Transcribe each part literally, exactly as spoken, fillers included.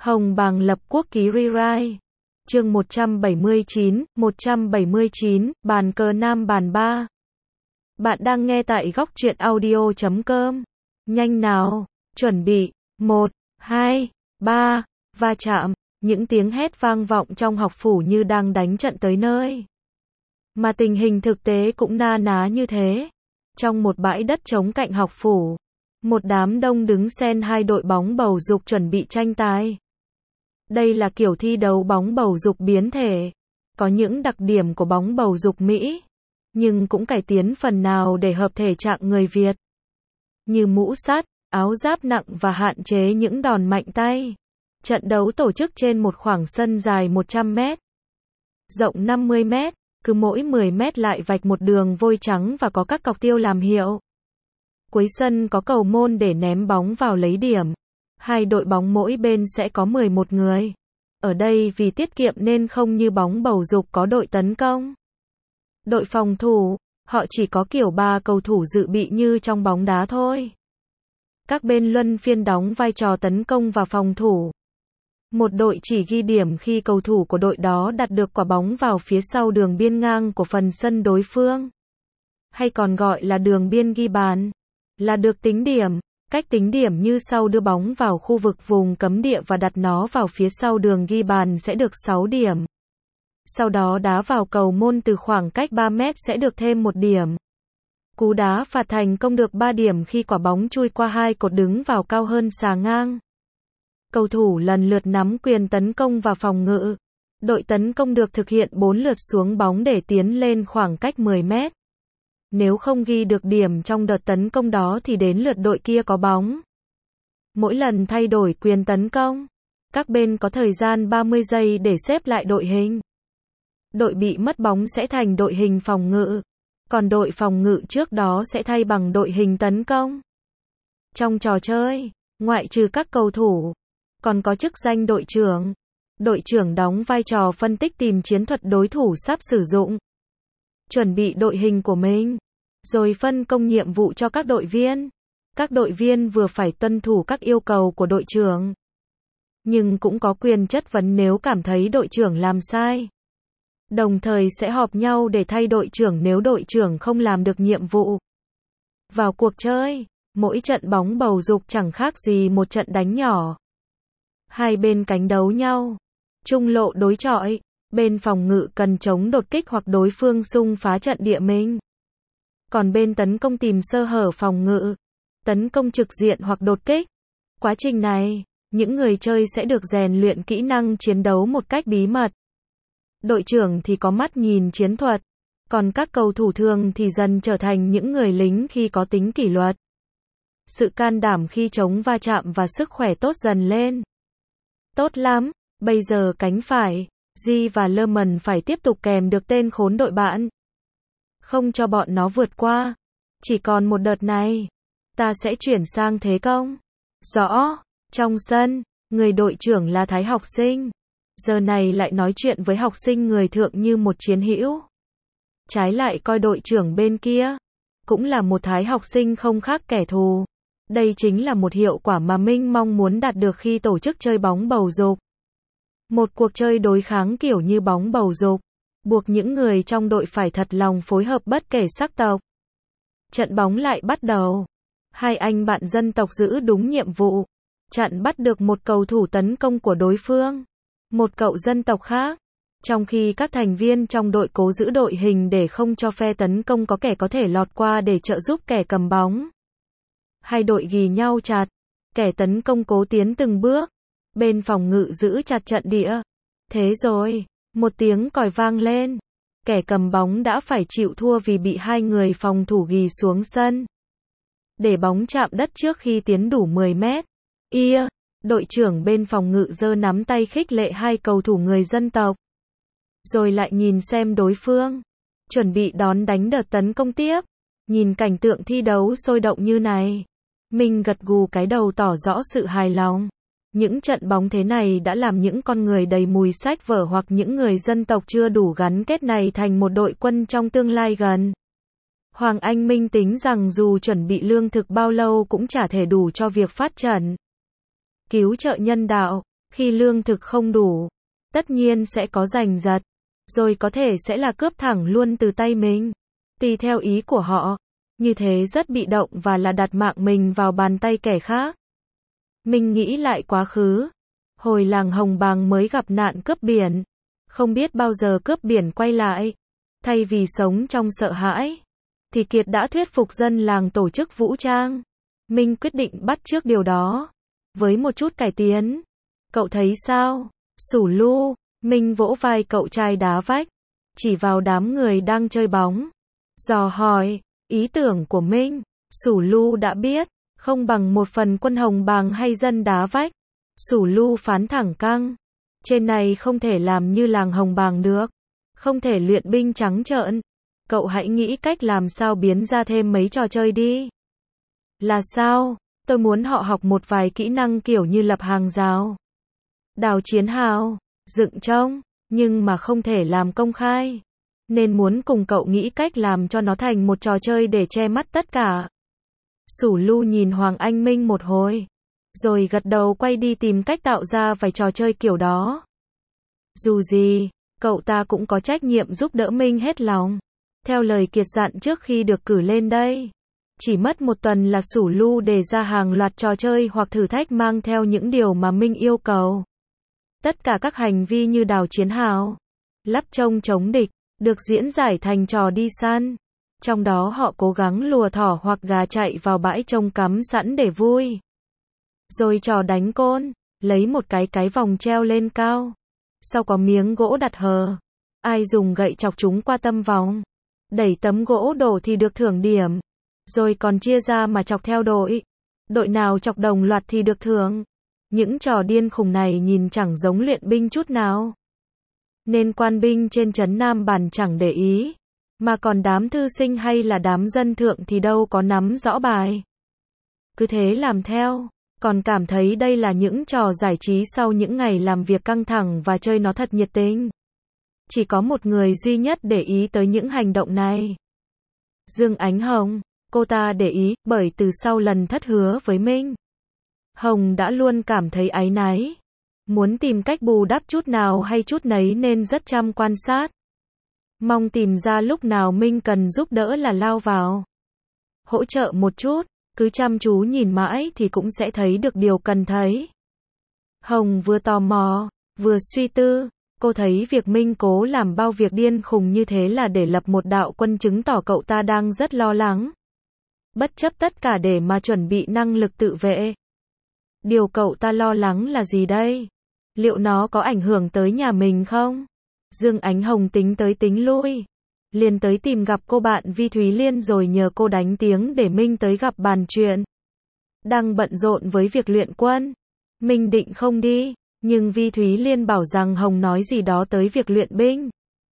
Hồng Bàng lập quốc ký rewrite. Chương một trăm bảy mươi chín, một trăm bảy mươi chín, bàn cờ nam bàn ba. Bạn đang nghe tại góc truyện audio chấm com. Nhanh nào, chuẩn bị, một, hai, ba, va chạm, những tiếng hét vang vọng trong học phủ như đang đánh trận tới nơi. Mà tình hình thực tế cũng na ná như thế. Trong một bãi đất trống cạnh học phủ, một đám đông đứng xen hai đội bóng bầu dục chuẩn bị tranh tài. Đây là kiểu thi đấu bóng bầu dục biến thể. Có những đặc điểm của bóng bầu dục Mỹ, nhưng cũng cải tiến phần nào để hợp thể trạng người Việt. Như mũ sắt, áo giáp nặng và hạn chế những đòn mạnh tay. Trận đấu tổ chức trên một khoảng sân dài một trăm mét, rộng năm mươi mét, cứ mỗi mười mét lại vạch một đường vôi trắng và có các cọc tiêu làm hiệu. Cuối sân có cầu môn để ném bóng vào lấy điểm. Hai đội bóng mỗi bên sẽ có mười một người. Ở đây vì tiết kiệm nên không như bóng bầu dục có đội tấn công, đội phòng thủ, họ chỉ có kiểu ba cầu thủ dự bị như trong bóng đá thôi. Các bên luân phiên đóng vai trò tấn công và phòng thủ. Một đội chỉ ghi điểm khi cầu thủ của đội đó đặt được quả bóng vào phía sau đường biên ngang của phần sân đối phương, hay còn gọi là đường biên ghi bàn, là được tính điểm. Cách tính điểm như sau: đưa bóng vào khu vực vùng cấm địa và đặt nó vào phía sau đường ghi bàn sẽ được sáu điểm. Sau đó đá vào cầu môn từ khoảng cách ba mét sẽ được thêm một điểm. Cú đá phạt thành công được ba điểm khi quả bóng chui qua hai cột đứng vào cao hơn xà ngang. Cầu thủ lần lượt nắm quyền tấn công và phòng ngự. Đội tấn công được thực hiện bốn lượt xuống bóng để tiến lên khoảng cách mười mét. Nếu không ghi được điểm trong đợt tấn công đó thì đến lượt đội kia có bóng. Mỗi lần thay đổi quyền tấn công, các bên có thời gian ba mươi giây để xếp lại đội hình. Đội bị mất bóng sẽ thành đội hình phòng ngự, còn đội phòng ngự trước đó sẽ thay bằng đội hình tấn công. Trong trò chơi, ngoại trừ các cầu thủ, còn có chức danh đội trưởng. Đội trưởng đóng vai trò phân tích tìm chiến thuật đối thủ sắp sử dụng, chuẩn bị đội hình của mình, rồi phân công nhiệm vụ cho các đội viên. Các đội viên vừa phải tuân thủ các yêu cầu của đội trưởng, nhưng cũng có quyền chất vấn nếu cảm thấy đội trưởng làm sai. Đồng thời sẽ họp nhau để thay đội trưởng nếu đội trưởng không làm được nhiệm vụ. Vào cuộc chơi, mỗi trận bóng bầu dục chẳng khác gì một trận đánh nhỏ. Hai bên cánh đấu nhau, trung lộ đối chọi, bên phòng ngự cần chống đột kích hoặc đối phương xung phá trận địa mình. Còn bên tấn công tìm sơ hở phòng ngự, tấn công trực diện hoặc đột kích. Quá trình này, những người chơi sẽ được rèn luyện kỹ năng chiến đấu một cách bí mật. Đội trưởng thì có mắt nhìn chiến thuật, còn các cầu thủ thường thì dần trở thành những người lính khi có tính kỷ luật. Sự can đảm khi chống va chạm và sức khỏe tốt dần lên. Tốt lắm, bây giờ cánh phải, Di và Lơ Mần phải tiếp tục kèm được tên khốn đội bạn. Không cho bọn nó vượt qua. Chỉ còn một đợt này, ta sẽ chuyển sang thế công. Rõ, trong sân, người đội trưởng là Thái học sinh. Giờ này lại nói chuyện với học sinh người thượng như một chiến hữu. Trái lại coi đội trưởng bên kia, cũng là một Thái học sinh không khác kẻ thù. Đây chính là một hiệu quả mà Minh mong muốn đạt được khi tổ chức chơi bóng bầu dục. Một cuộc chơi đối kháng kiểu như bóng bầu dục, buộc những người trong đội phải thật lòng phối hợp bất kể sắc tộc. Trận bóng lại bắt đầu. Hai anh bạn dân tộc giữ đúng nhiệm vụ, chặn bắt được một cầu thủ tấn công của đối phương, một cậu dân tộc khác. Trong khi các thành viên trong đội cố giữ đội hình để không cho phe tấn công có kẻ có thể lọt qua để trợ giúp kẻ cầm bóng. Hai đội ghì nhau chặt, kẻ tấn công cố tiến từng bước, bên phòng ngự giữ chặt trận địa. Thế rồi, một tiếng còi vang lên, kẻ cầm bóng đã phải chịu thua vì bị hai người phòng thủ ghì xuống sân. Để bóng chạm đất trước khi tiến đủ mười mét. Ia, đội trưởng bên phòng ngự giơ nắm tay khích lệ hai cầu thủ người dân tộc. Rồi lại nhìn xem đối phương, chuẩn bị đón đánh đợt tấn công tiếp. Nhìn cảnh tượng thi đấu sôi động như này, mình gật gù cái đầu tỏ rõ sự hài lòng. Những trận bóng thế này đã làm những con người đầy mùi sách vở hoặc những người dân tộc chưa đủ gắn kết này thành một đội quân trong tương lai gần. Hoàng Anh Minh tính rằng dù chuẩn bị lương thực bao lâu cũng chả thể đủ cho việc phát trận cứu trợ nhân đạo. Khi lương thực không đủ, tất nhiên sẽ có giành giật, rồi có thể sẽ là cướp thẳng luôn từ tay mình. Tùy theo ý của họ, như thế rất bị động và là đặt mạng mình vào bàn tay kẻ khác. Mình nghĩ lại quá khứ, hồi làng Hồng Bàng mới gặp nạn cướp biển, không biết bao giờ cướp biển quay lại. Thay vì sống trong sợ hãi, thì Kiệt đã thuyết phục dân làng tổ chức vũ trang. Minh quyết định bắt chước điều đó, với một chút cải tiến. Cậu thấy sao? Sủ Lu, Minh vỗ vai cậu trai đá vách, chỉ vào đám người đang chơi bóng. Dò hỏi, ý tưởng của Minh, Sủ Lu đã biết, không bằng một phần quân Hồng Bàng hay dân đá vách. Sủ Lu phán thẳng căng. Trên này không thể làm như làng Hồng Bàng được. Không thể luyện binh trắng trợn. Cậu hãy nghĩ cách làm sao biến ra thêm mấy trò chơi đi. Là sao? Tôi muốn họ học một vài kỹ năng kiểu như lập hàng rào, đào chiến hào, dựng trông, nhưng mà không thể làm công khai. Nên muốn cùng cậu nghĩ cách làm cho nó thành một trò chơi để che mắt tất cả. Sủ Lu nhìn Hoàng Anh Minh một hồi, rồi gật đầu quay đi tìm cách tạo ra vài trò chơi kiểu đó. Dù gì, cậu ta cũng có trách nhiệm giúp đỡ Minh hết lòng. Theo lời Kiệt dặn trước khi được cử lên đây, chỉ mất một tuần là Sủ Lu đề ra hàng loạt trò chơi hoặc thử thách mang theo những điều mà Minh yêu cầu. Tất cả các hành vi như đào chiến hào, lắp trông chống địch, được diễn giải thành trò đi săn. Trong đó họ cố gắng lùa thỏ hoặc gà chạy vào bãi trông cắm sẵn để vui. Rồi trò đánh côn, lấy một cái cái vòng treo lên cao. Sau có miếng gỗ đặt hờ. Ai dùng gậy chọc chúng qua tâm vòng, đẩy tấm gỗ đổ thì được thưởng điểm. Rồi còn chia ra mà chọc theo đội. Đội nào chọc đồng loạt thì được thưởng. Những trò điên khùng này nhìn chẳng giống luyện binh chút nào. Nên quan binh trên trấn Nam Bản chẳng để ý. Mà còn đám thư sinh hay là đám dân thượng thì đâu có nắm rõ bài. Cứ thế làm theo. Còn cảm thấy đây là những trò giải trí sau những ngày làm việc căng thẳng và chơi nó thật nhiệt tình. Chỉ có một người duy nhất để ý tới những hành động này. Dương Ánh Hồng. Cô ta để ý, bởi từ sau lần thất hứa với Minh, Hồng đã luôn cảm thấy áy náy. Muốn tìm cách bù đắp chút nào hay chút nấy nên rất chăm quan sát. Mong tìm ra lúc nào Minh cần giúp đỡ là lao vào. Hỗ trợ một chút, cứ chăm chú nhìn mãi thì cũng sẽ thấy được điều cần thấy. Hồng vừa tò mò, vừa suy tư. Cô thấy việc Minh cố làm bao việc điên khùng như thế là để lập một đạo quân chứng tỏ cậu ta đang rất lo lắng. Bất chấp tất cả để mà chuẩn bị năng lực tự vệ. Điều cậu ta lo lắng là gì đây? Liệu nó có ảnh hưởng tới nhà mình không? Dương Ánh Hồng tính tới tính lui. Liền tới tìm gặp cô bạn Vi Thúy Liên rồi nhờ cô đánh tiếng để Minh tới gặp bàn chuyện. Đang bận rộn với việc luyện quân. Minh định không đi, nhưng Vi Thúy Liên bảo rằng Hồng nói gì đó tới việc luyện binh.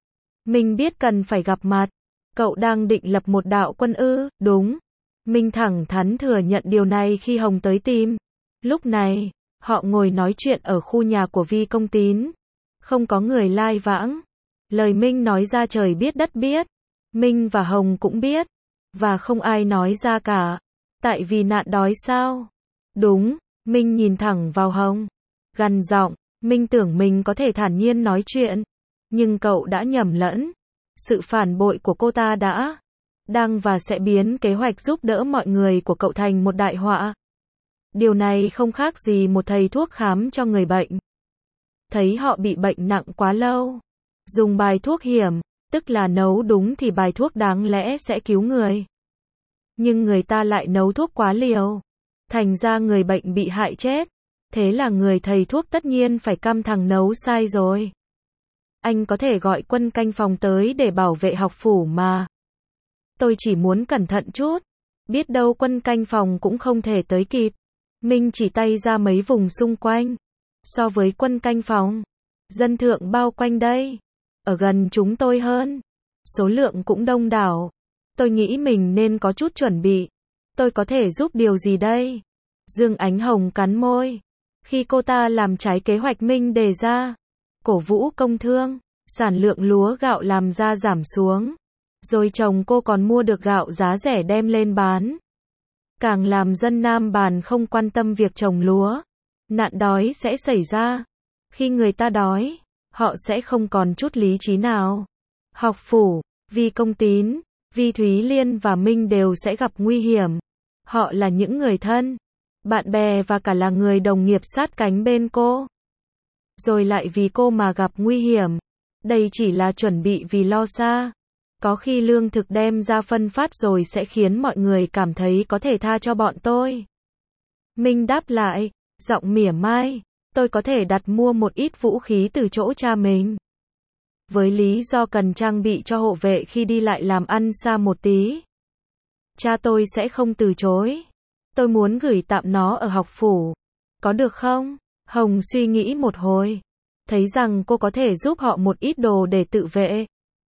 Minh biết cần phải gặp mặt. Cậu đang định lập một đạo quân ư? Đúng. Minh thẳng thắn thừa nhận điều này khi Hồng tới tìm. Lúc này, họ ngồi nói chuyện ở khu nhà của Vi Công Tín. Không có người lai vãng. Lời Minh nói ra trời biết đất biết. Minh và Hồng cũng biết. Và không ai nói ra cả. Tại vì nạn đói sao? Đúng, Minh nhìn thẳng vào Hồng. Gằn giọng, Minh tưởng mình có thể thản nhiên nói chuyện. Nhưng cậu đã nhầm lẫn. Sự phản bội của cô ta đã, đang và sẽ biến kế hoạch giúp đỡ mọi người của cậu thành một đại họa. Điều này không khác gì một thầy thuốc khám cho người bệnh. Thấy họ bị bệnh nặng quá lâu. Dùng bài thuốc hiểm, tức là nấu đúng thì bài thuốc đáng lẽ sẽ cứu người. Nhưng người ta lại nấu thuốc quá liều. Thành ra người bệnh bị hại chết. Thế là người thầy thuốc tất nhiên phải căm thằng nấu sai rồi. Anh có thể gọi quân canh phòng tới để bảo vệ học phủ mà. Tôi chỉ muốn cẩn thận chút. Biết đâu quân canh phòng cũng không thể tới kịp. Minh chỉ tay ra mấy vùng xung quanh. So với quân canh phòng, dân thượng bao quanh đây, ở gần chúng tôi hơn. Số lượng cũng đông đảo. Tôi nghĩ mình nên có chút chuẩn bị. Tôi có thể giúp điều gì đây? Dương Ánh Hồng cắn môi. Khi cô ta làm trái kế hoạch Minh đề ra, cổ vũ công thương, sản lượng lúa gạo làm ra giảm xuống. Rồi chồng cô còn mua được gạo giá rẻ đem lên bán. Càng làm dân Nam Bản không quan tâm việc trồng lúa. Nạn đói sẽ xảy ra. Khi người ta đói, họ sẽ không còn chút lý trí nào. Học phủ, Vi Công Tín, Vi Thúy Liên và Minh đều sẽ gặp nguy hiểm. Họ là những người thân, bạn bè và cả là người đồng nghiệp sát cánh bên cô. Rồi lại vì cô mà gặp nguy hiểm. Đây chỉ là chuẩn bị vì lo xa. Có khi lương thực đem ra phân phát rồi sẽ khiến mọi người cảm thấy có thể tha cho bọn tôi. Minh đáp lại, giọng mỉa mai, tôi có thể đặt mua một ít vũ khí từ chỗ cha mình. Với lý do cần trang bị cho hộ vệ khi đi lại làm ăn xa một tí. Cha tôi sẽ không từ chối. Tôi muốn gửi tạm nó ở học phủ. Có được không? Hồng suy nghĩ một hồi. Thấy rằng cô có thể giúp họ một ít đồ để tự vệ.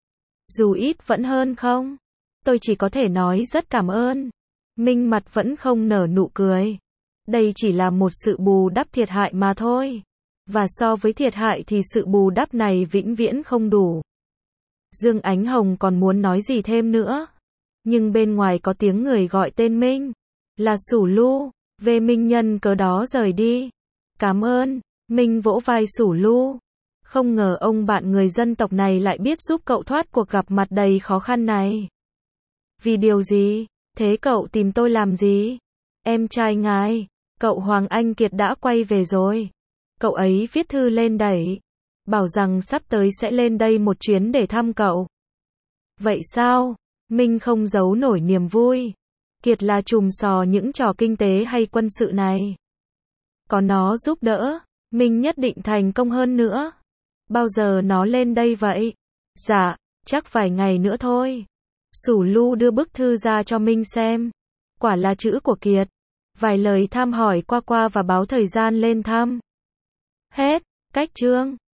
Dù ít vẫn hơn không? Tôi chỉ có thể nói rất cảm ơn. Minh mặt vẫn không nở nụ cười. Đây chỉ là một sự bù đắp thiệt hại mà thôi. Và so với thiệt hại thì sự bù đắp này vĩnh viễn không đủ. Dương Ánh Hồng còn muốn nói gì thêm nữa. Nhưng bên ngoài có tiếng người gọi tên Minh. Là Sủ Lu. Về Minh nhân cớ đó rời đi. Cảm ơn. Minh vỗ vai Sủ Lu. Không ngờ ông bạn người dân tộc này lại biết giúp cậu thoát cuộc gặp mặt đầy khó khăn này. Vì điều gì? Thế cậu tìm tôi làm gì? Em trai ngài, cậu Hoàng Anh Kiệt đã quay về rồi. Cậu ấy viết thư lên đẩy. Bảo rằng sắp tới sẽ lên đây một chuyến để thăm cậu. Vậy sao? Minh không giấu nổi niềm vui. Kiệt là trùm sò những trò kinh tế hay quân sự này. Có nó giúp đỡ, Minh nhất định thành công hơn nữa. Bao giờ nó lên đây vậy? Dạ, chắc vài ngày nữa thôi. Sủ Lu đưa bức thư ra cho Minh xem. Quả là chữ của Kiệt. Vài lời thăm hỏi qua qua và báo thời gian lên thăm. Hết, cách chương.